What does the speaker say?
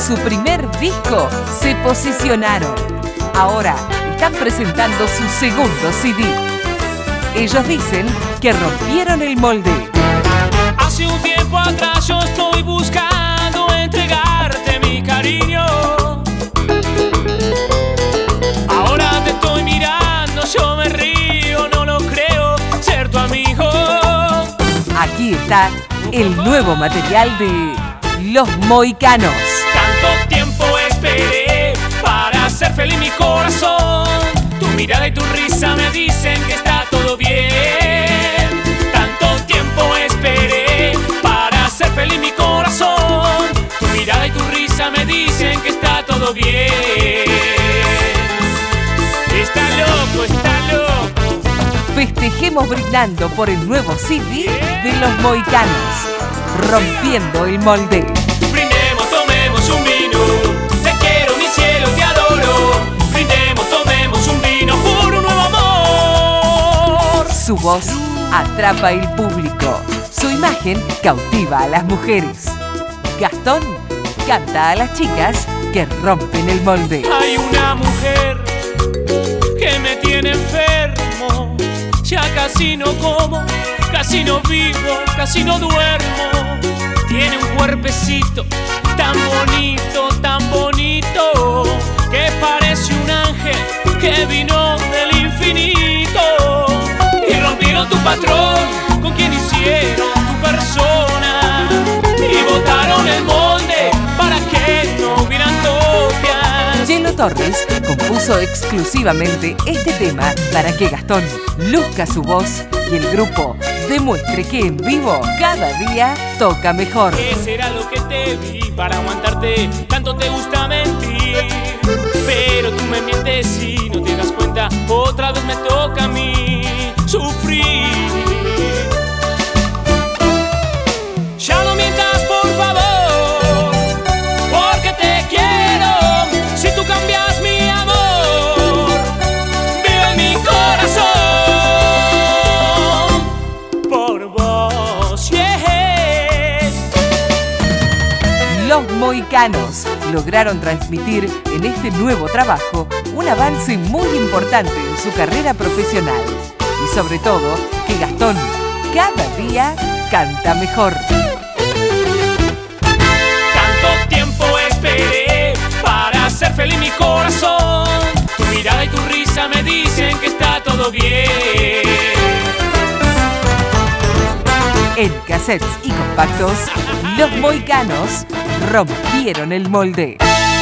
su primer disco se posicionaron. Ahora están presentando su segundo CD. Ellos dicen que rompieron el molde. Hace un tiempo atrás yo estoy buscando entregarte mi cariño. Ahora te estoy mirando, yo me río, no lo creo, ser tu amigo. Aquí está el nuevo material de Los Mohicanos. Tanto tiempo esperé para hacer feliz mi corazón. Tu mirada y tu risa me dicen que está todo bien. Tanto tiempo esperé para hacer feliz mi corazón. Tu mirada y tu risa me dicen que está todo bien. Está loco, está loco. Festejemos brindando por el nuevo CD de Los Mohicanos, Rompiendo el Molde. Brindemos, tomemos un vino. Te quiero, mi cielo, te adoro. Brindemos, tomemos un vino por un nuevo amor. Su voz atrapa el público. Su imagen cautiva a las mujeres. Gastón canta a las chicas que rompen el molde. Hay una mujer que me tiene enfermo. Ya casi no como, casi no vivo, casi no duermo. Tiene un cuerpecito tan bonito, que parece un ángel que vino del infinito. Y rompieron tu patrón con quien hicieron tu persona. Y botaron el molde para que no hubieran copias. Yelo Torres compuso exclusivamente este tema para que Gastón luzca su voz y el grupo demuestre que en vivo cada día toca mejor. ¿Qué será lo que te vi para aguantarte? Tanto te gusta mentir, pero tú me mientes y no te das cuenta. Otra vez me toca a mí sufrir. Ya no mientas, por favor, porque te quiero. Si tú cambias mi amor, vive en mi corazón por vos, yeah. Los Mohicanos lograron transmitir en este nuevo trabajo un avance muy importante en su carrera profesional y sobre todo que Gastón cada día canta mejor. Tanto tiempo esperé para hacer feliz mi corazón. Tu mirada y tu risa me dicen que está todo bien. En cassettes y compactos, Los Mohicanos rompieron el molde.